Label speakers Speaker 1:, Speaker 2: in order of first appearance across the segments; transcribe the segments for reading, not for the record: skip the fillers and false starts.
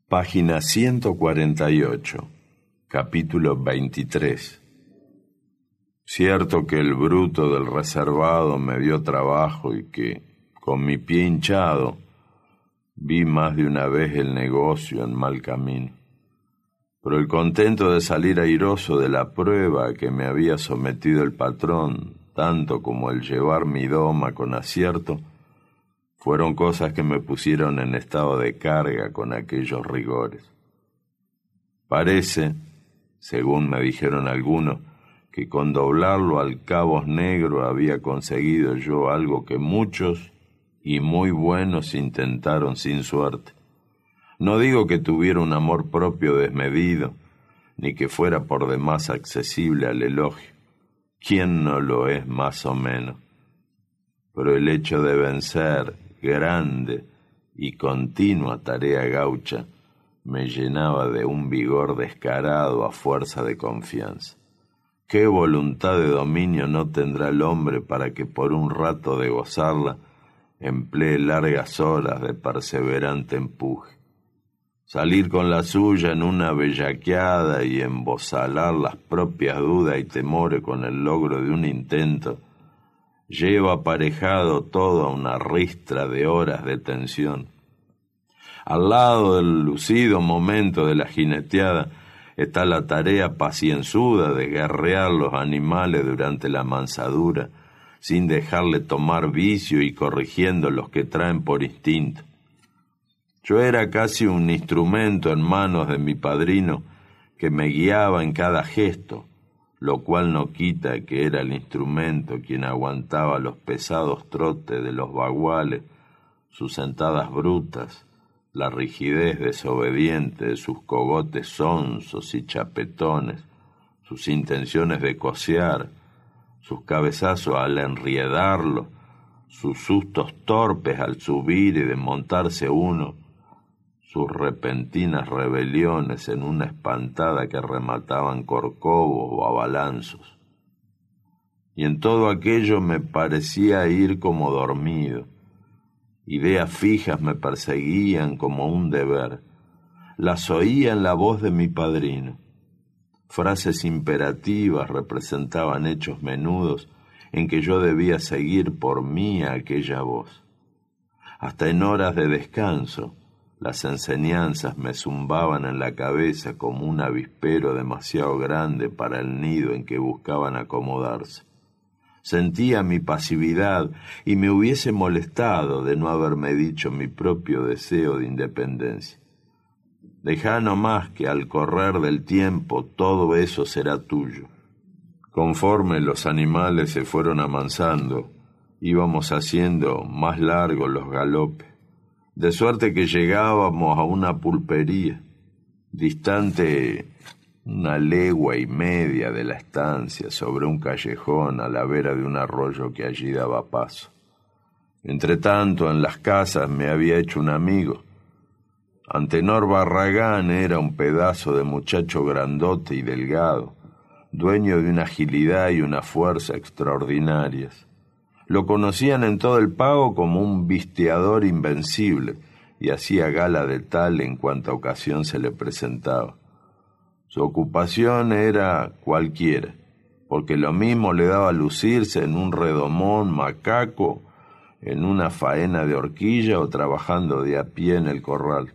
Speaker 1: Página 148, capítulo 23. Cierto que el bruto del reservado me dio trabajo y que, con mi pie hinchado, vi más de una vez el negocio en mal camino. Pero el contento de salir airoso de la prueba a que me había sometido el patrón, tanto como el llevar mi doma con acierto, fueron cosas que me pusieron en estado de carga con aquellos rigores. Parece, según me dijeron algunos, que con doblarlo al cabos negro había conseguido yo algo que muchos y muy buenos intentaron sin suerte. No digo que tuviera un amor propio desmedido, ni que fuera por demás accesible al elogio. ¿Quién no lo es más o menos? Pero el hecho de vencer grande y continua tarea gaucha me llenaba de un vigor descarado a fuerza de confianza. ¿Qué voluntad de dominio no tendrá el hombre para que por un rato de gozarla emplee largas horas de perseverante empuje? Salir con la suya en una bellaqueada y embozalar las propias dudas y temores con el logro de un intento lleva aparejado toda una ristra de horas de tensión. Al lado del lucido momento de la jineteada está la tarea pacienzuda de guerrear los animales durante la mansadura, sin dejarle tomar vicio y corrigiendo los que traen por instinto. Yo era casi un instrumento en manos de mi padrino que me guiaba en cada gesto, lo cual no quita que era el instrumento quien aguantaba los pesados trotes de los baguales, sus sentadas brutas, la rigidez desobediente de sus cogotes sonsos y chapetones, sus intenciones de cocear, sus cabezazos al enriedarlo, sus sustos torpes al subir y desmontarse uno, sus repentinas rebeliones en una espantada que remataban corcovos o abalanzos. Y en todo aquello me parecía ir como dormido. Ideas fijas me perseguían como un deber. Las oía en la voz de mi padrino. Frases imperativas representaban hechos menudos en que yo debía seguir por mí a aquella voz. Hasta en horas de descanso, las enseñanzas me zumbaban en la cabeza como un avispero demasiado grande para el nido en que buscaban acomodarse. Sentía mi pasividad y me hubiese molestado de no haberme dicho mi propio deseo de independencia. Dejá nomás que al correr del tiempo todo eso será tuyo. Conforme los animales se fueron amansando, íbamos haciendo más largos los galopes, de suerte que llegábamos a una pulpería, distante 1,5 leguas de la estancia, sobre un callejón a la vera de un arroyo que allí daba paso. Entretanto, en las casas me había hecho un amigo. Antenor Barragán era un pedazo de muchacho grandote y delgado, dueño de una agilidad y una fuerza extraordinarias. Lo conocían en todo el pago como un visteador invencible y hacía gala de tal en cuanta ocasión se le presentaba. Su ocupación era cualquiera, porque lo mismo le daba lucirse en un redomón macaco, en una faena de horquilla o trabajando de a pie en el corral.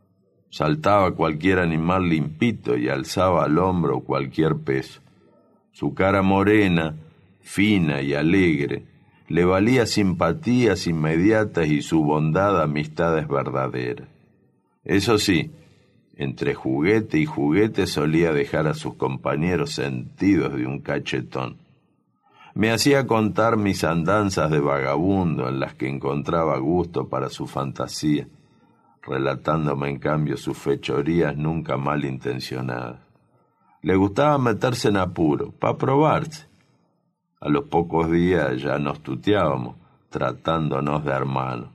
Speaker 1: Saltaba cualquier animal limpito y alzaba al hombro cualquier peso. Su cara morena, fina y alegre, le valía simpatías inmediatas y su bondad amistades verdaderas. Eso sí, entre juguete y juguete solía dejar a sus compañeros sentidos de un cachetón. Me hacía contar mis andanzas de vagabundo en las que encontraba gusto para su fantasía, relatándome en cambio sus fechorías nunca malintencionadas. Le gustaba meterse en apuro, para probarse. A los pocos días ya nos tuteábamos, tratándonos de hermanos.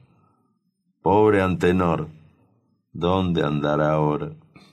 Speaker 1: Pobre Antenor, ¿dónde andará ahora?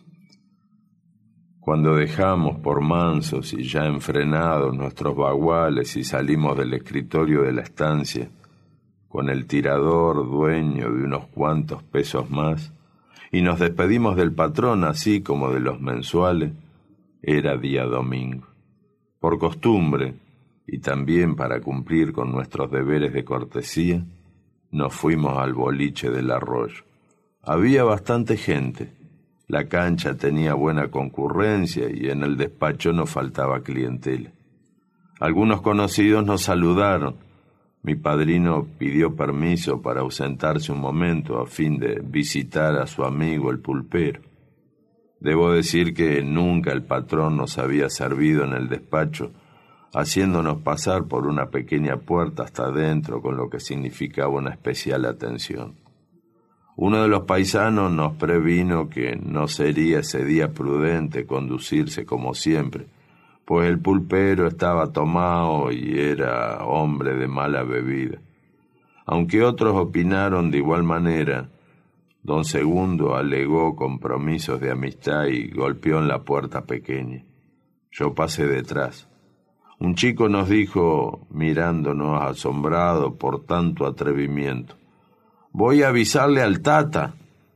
Speaker 1: Cuando dejamos por mansos y ya enfrenados nuestros baguales y salimos del escritorio de la estancia, con el tirador dueño de unos cuantos pesos más, y nos despedimos del patrón así como de los mensuales. Era día domingo. Por costumbre, y también para cumplir con nuestros deberes de cortesía, nos fuimos al boliche del Arroyo. Había bastante gente. La cancha tenía buena concurrencia y en el despacho no faltaba clientela. Algunos conocidos nos saludaron. Mi padrino pidió permiso para ausentarse un momento a fin de visitar a su amigo el pulpero. Debo decir que nunca el patrón nos había servido en el despacho, haciéndonos pasar por una pequeña puerta hasta adentro, con lo que significaba una especial atención. Uno de los paisanos nos previno que no sería ese día prudente conducirse como siempre, pues el pulpero estaba tomado y era hombre de mala bebida. Aunque otros opinaron de igual manera, don Segundo alegó compromisos de amistad y golpeó en la puerta pequeña. Yo pasé detrás. Un chico nos dijo, mirándonos asombrado por tanto atrevimiento: «Voy a avisarle al Tata».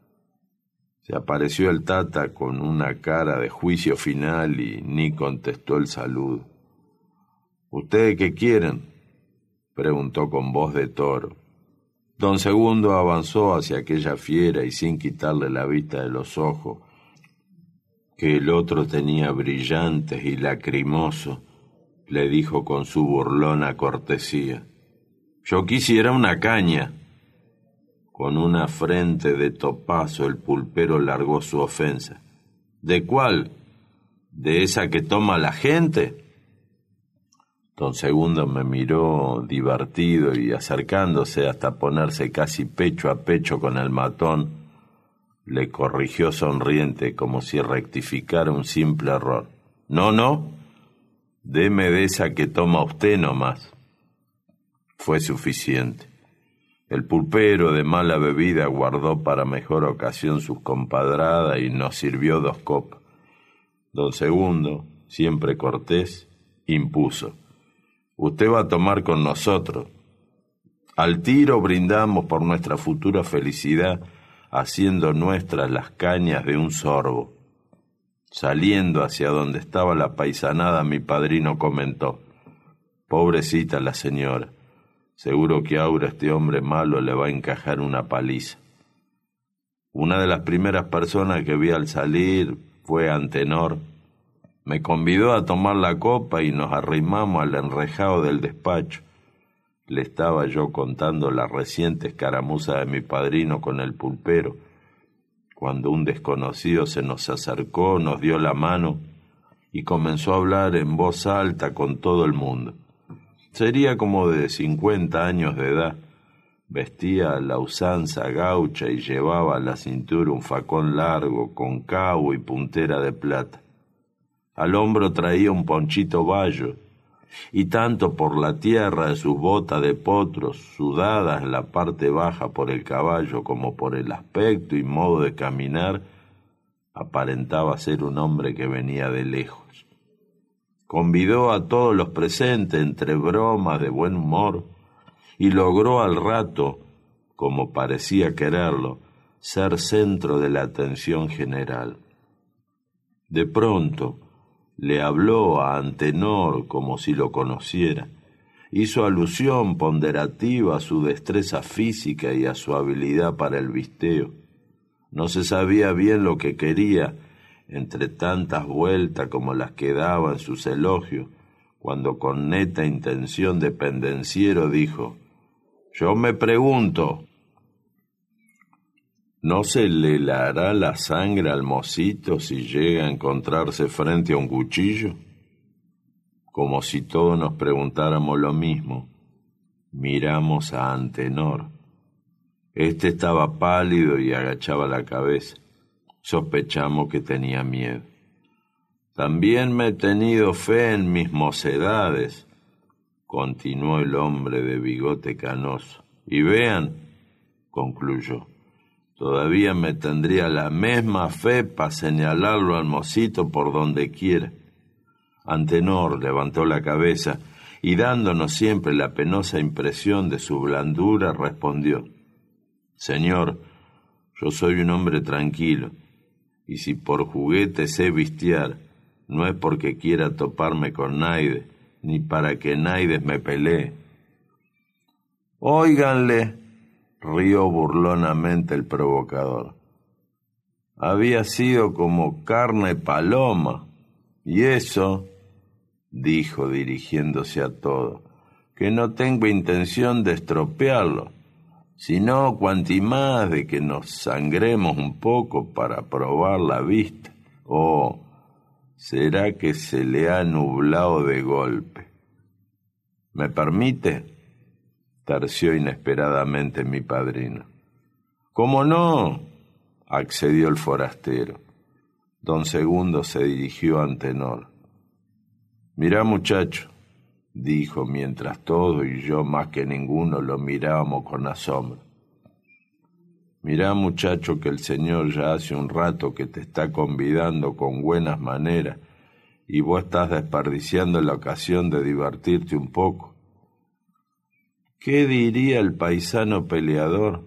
Speaker 1: Se apareció el Tata con una cara de juicio final y ni contestó el saludo. «¿Ustedes qué quieren?», preguntó con voz de toro. Don Segundo avanzó hacia aquella fiera y sin quitarle la vista de los ojos, que el otro tenía brillantes y lacrimosos, le dijo con su burlona cortesía: «Yo quisiera una caña». Con una frente de topazo el pulpero largó su ofensa. «¿De cuál? ¿De esa que toma la gente?». Don Segundo me miró divertido y, acercándose hasta ponerse casi pecho a pecho con el matón, le corrigió sonriente como si rectificara un simple error: «No, no, deme de esa que toma usted nomás». Fue suficiente. El pulpero de mala bebida guardó para mejor ocasión sus compadradas y nos sirvió 2 copas. Don Segundo, siempre cortés, impuso: «Usted va a tomar con nosotros». Al tiro brindamos por nuestra futura felicidad, haciendo nuestras las cañas de un sorbo. Saliendo hacia donde estaba la paisanada, mi padrino comentó: «Pobrecita la señora, seguro que ahora este hombre malo le va a encajar una paliza». Una de las primeras personas que vi al salir fue Antenor. Me convidó a tomar la copa y nos arrimamos al enrejado del despacho. Le estaba yo contando la reciente escaramuza de mi padrino con el pulpero, cuando un desconocido se nos acercó, nos dio la mano y comenzó a hablar en voz alta con todo el mundo. Sería como de 50 años de edad. Vestía a la usanza gaucha y llevaba a la cintura un facón largo con cabo y puntera de plata. Al hombro traía un ponchito bayo, y tanto por la tierra de sus botas de potros, sudadas en la parte baja por el caballo, como por el aspecto y modo de caminar, aparentaba ser un hombre que venía de lejos. Convidó a todos los presentes entre bromas de buen humor y logró al rato, como parecía quererlo, ser centro de la atención general. De pronto le habló a Antenor como si lo conociera. Hizo alusión ponderativa a su destreza física y a su habilidad para el visteo. No se sabía bien lo que quería, entre tantas vueltas como las que daba en sus elogios, cuando con neta intención de pendenciero dijo: «Yo me pregunto, ¿no se le helará la sangre al mocito si llega a encontrarse frente a un cuchillo?». Como si todos nos preguntáramos lo mismo, miramos a Antenor. Este estaba pálido y agachaba la cabeza. Sospechamos que tenía miedo. «También me he tenido fe en mis mocedades», continuó el hombre de bigote canoso. «Y vean», concluyó, «todavía me tendría la misma fe para señalarlo al mocito por donde quiera». Antenor levantó la cabeza y, dándonos siempre la penosa impresión de su blandura, respondió: «Señor, Yo soy un hombre tranquilo, y si por juguete sé vistiar, no es porque quiera toparme con naide, ni para que naides me pelee. Óiganle, rió burlonamente el provocador. Había sido como carne paloma, y eso, dijo dirigiéndose a todo, que no tengo intención de estropearlo, sino cuanti más de que nos sangremos un poco para probar la vista. ¿O será que se le ha nublado de golpe? ¿Me permite?, terció inesperadamente mi padrino. ¿Cómo no?, accedió el forastero. Don Segundo se dirigió a Antenor. Mirá, muchacho, dijo mientras todos y yo más que ninguno lo mirábamos con asombro. Mirá, muchacho, que el señor ya hace un rato que te está convidando con buenas maneras y vos estás desperdiciando la ocasión de divertirte un poco. ¿Qué diría el paisano peleador?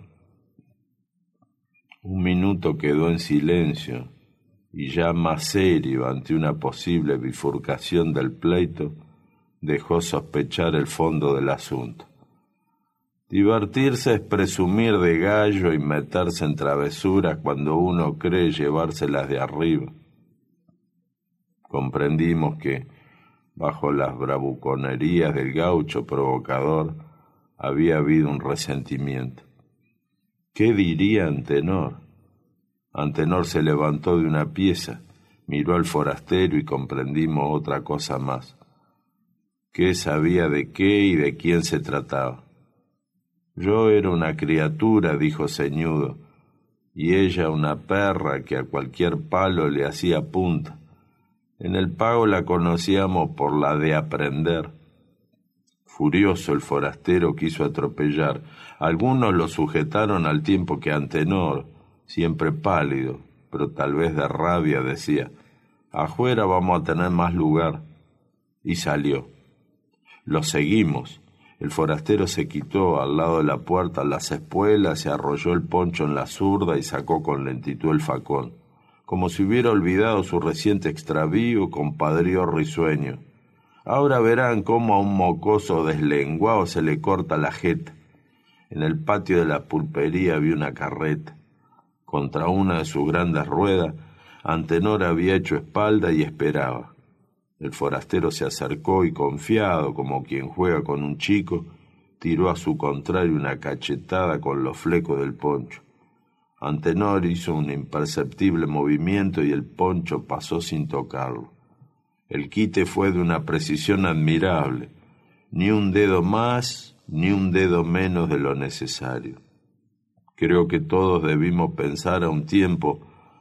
Speaker 1: Un minuto quedó en silencio y ya más serio ante una posible bifurcación del pleito, dejó sospechar el fondo del asunto. Divertirse es presumir de gallo y meterse en travesuras cuando uno cree llevárselas de arriba. Comprendimos que, bajo las bravuconerías del gaucho provocador, había habido un resentimiento. ¿Qué diría Antenor? Antenor se levantó de una pieza, miró al forastero y comprendimos otra cosa más. ¿Qué sabía de qué y de quién se trataba? Yo era una criatura, dijo ceñudo, y ella una perra que a cualquier palo le hacía punta. En el pago la conocíamos por la de aprender. Furioso, el forastero quiso atropellar. Algunos lo sujetaron al tiempo que Antenor, siempre pálido, pero tal vez de rabia, decía: «Afuera vamos a tener más lugar». Y salió. Lo seguimos. El forastero se quitó al lado de la puerta las espuelas, se arrolló el poncho en la zurda y sacó con lentitud el facón. Como si hubiera olvidado su reciente extravío, compadrió risueño. Ahora verán cómo a un mocoso deslenguado se le corta la jeta. En el patio de la pulpería había una carreta. Contra una de sus grandes ruedas, Antenor había hecho espalda y esperaba. El forastero se acercó y, confiado como quien juega con un chico, tiró a su contrario una cachetada con los flecos del poncho. Antenor hizo un imperceptible movimiento y el poncho pasó sin tocarlo. El quite fue de una precisión admirable, ni un dedo más ni un dedo menos de lo necesario. Creo que todos debimos pensar a un tiempo: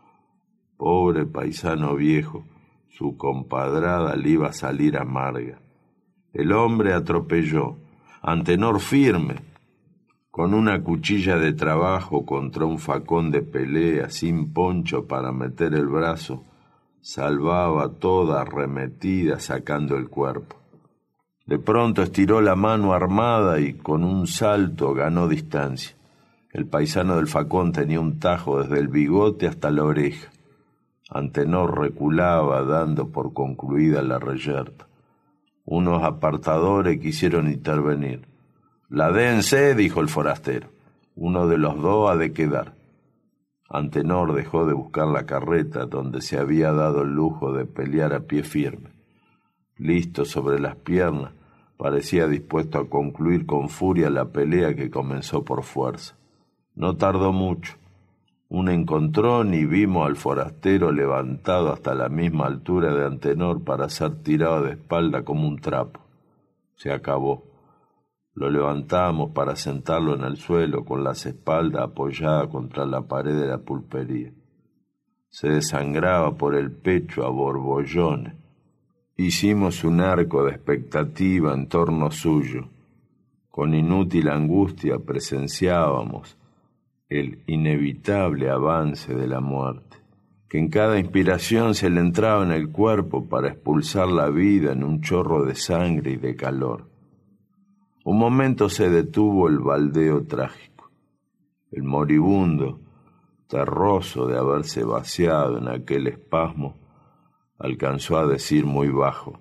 Speaker 1: pobre paisano viejo, su compadrada le iba a salir amarga. El hombre atropelló, Antenor firme, con una cuchilla de trabajo contra un facón de pelea, sin poncho para meter el brazo, salvaba toda arremetida sacando el cuerpo. De pronto estiró la mano armada y con un salto ganó distancia. El paisano del facón tenía un tajo desde el bigote hasta la oreja. Antenor reculaba, dando por concluida la reyerta. Unos apartadores quisieron intervenir. «La dense», dijo el forastero. «Uno de los dos ha de quedar». Antenor dejó de buscar la carreta donde se había dado el lujo de pelear a pie firme. Listo sobre las piernas, parecía dispuesto a concluir con furia la pelea que comenzó por fuerza. No tardó mucho. Un encontrón y vimos al forastero levantado hasta la misma altura de Antenor para ser tirado de espalda como un trapo. Se acabó. Lo levantamos para sentarlo en el suelo con las espaldas apoyadas contra la pared de la pulpería. Se desangraba por el pecho a borbollones. Hicimos un arco de expectativa en torno suyo. Con inútil angustia presenciábamos el inevitable avance de la muerte, que en cada inspiración se le entraba en el cuerpo para expulsar la vida en un chorro de sangre y de calor. Un momento se detuvo el baldeo trágico. El moribundo, terroso de haberse vaciado en aquel espasmo, alcanzó a decir muy bajo: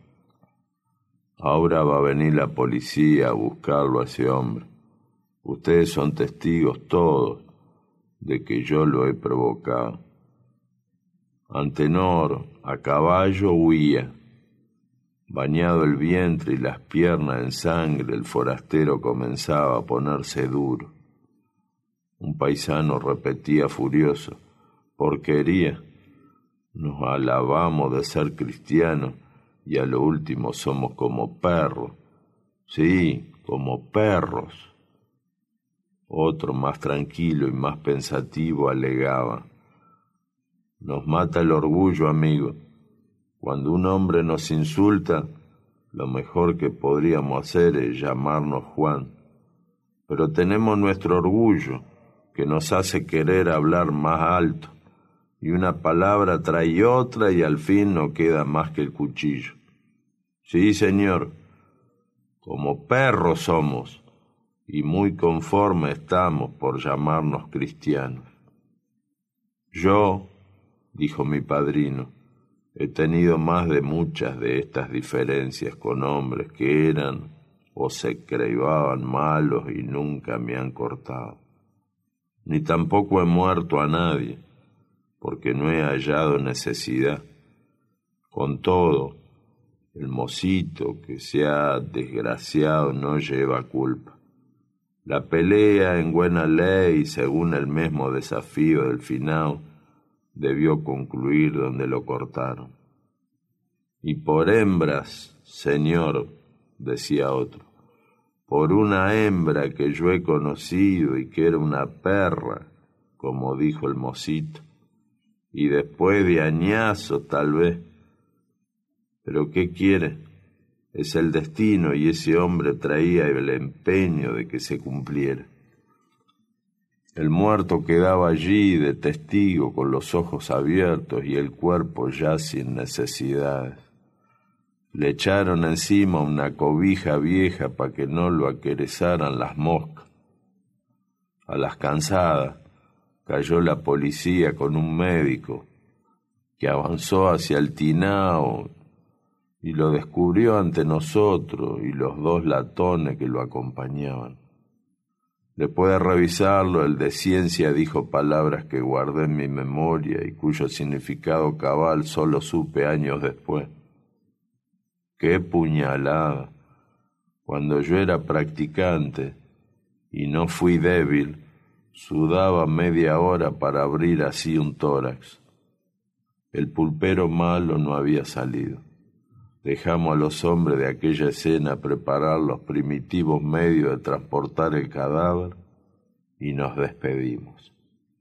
Speaker 1: «Ahora va a venir la policía a buscarlo a ese hombre. Ustedes son testigos todos de que yo lo he provocado». Antenor, a caballo, huía. Bañado el vientre y las piernas en sangre, el forastero comenzaba a ponerse duro. Un paisano repetía furioso: «Porquería, nos alabamos de ser cristianos y a lo último somos como perros». «Sí, como perros». Otro, más tranquilo y más pensativo, alegaba: «Nos mata el orgullo, amigo. Cuando un hombre nos insulta, lo mejor que podríamos hacer es llamarnos Juan. Pero tenemos nuestro orgullo, que nos hace querer hablar más alto, y una palabra trae otra y al fin no queda más que el cuchillo. Sí, señor, como perros somos, y muy conforme estamos por llamarnos cristianos». «Yo», dijo mi padrino, «he tenido más de muchas de estas diferencias con hombres que eran o se creían malos y nunca me han cortado. Ni tampoco he muerto a nadie, porque no he hallado necesidad. Con todo, el mocito que se ha desgraciado no lleva culpa. La pelea en buena ley, según el mismo desafío del finao, debió concluir donde lo cortaron. Y por hembras, señor», decía otro, «por una hembra que yo he conocido y que era una perra, como dijo el mocito, y después de añazo tal vez. Pero ¿qué quiere? Es el destino y ese hombre traía el empeño de que se cumpliera». El muerto quedaba allí de testigo con los ojos abiertos y el cuerpo ya sin necesidades. Le echaron encima una cobija vieja para que no lo aquerezaran las moscas. A las cansadas cayó la policía con un médico que avanzó hacia el tinao y lo descubrió ante nosotros y los 2 latones que lo acompañaban. Después de revisarlo, el de ciencia dijo palabras que guardé en mi memoria y cuyo significado cabal solo supe años después. ¡Qué puñalada! Cuando yo era practicante y no fui débil, sudaba media hora para abrir así un tórax. El pulpero malo no había salido. Dejamos a los hombres de aquella escena preparar los primitivos medios de transportar el cadáver y nos despedimos.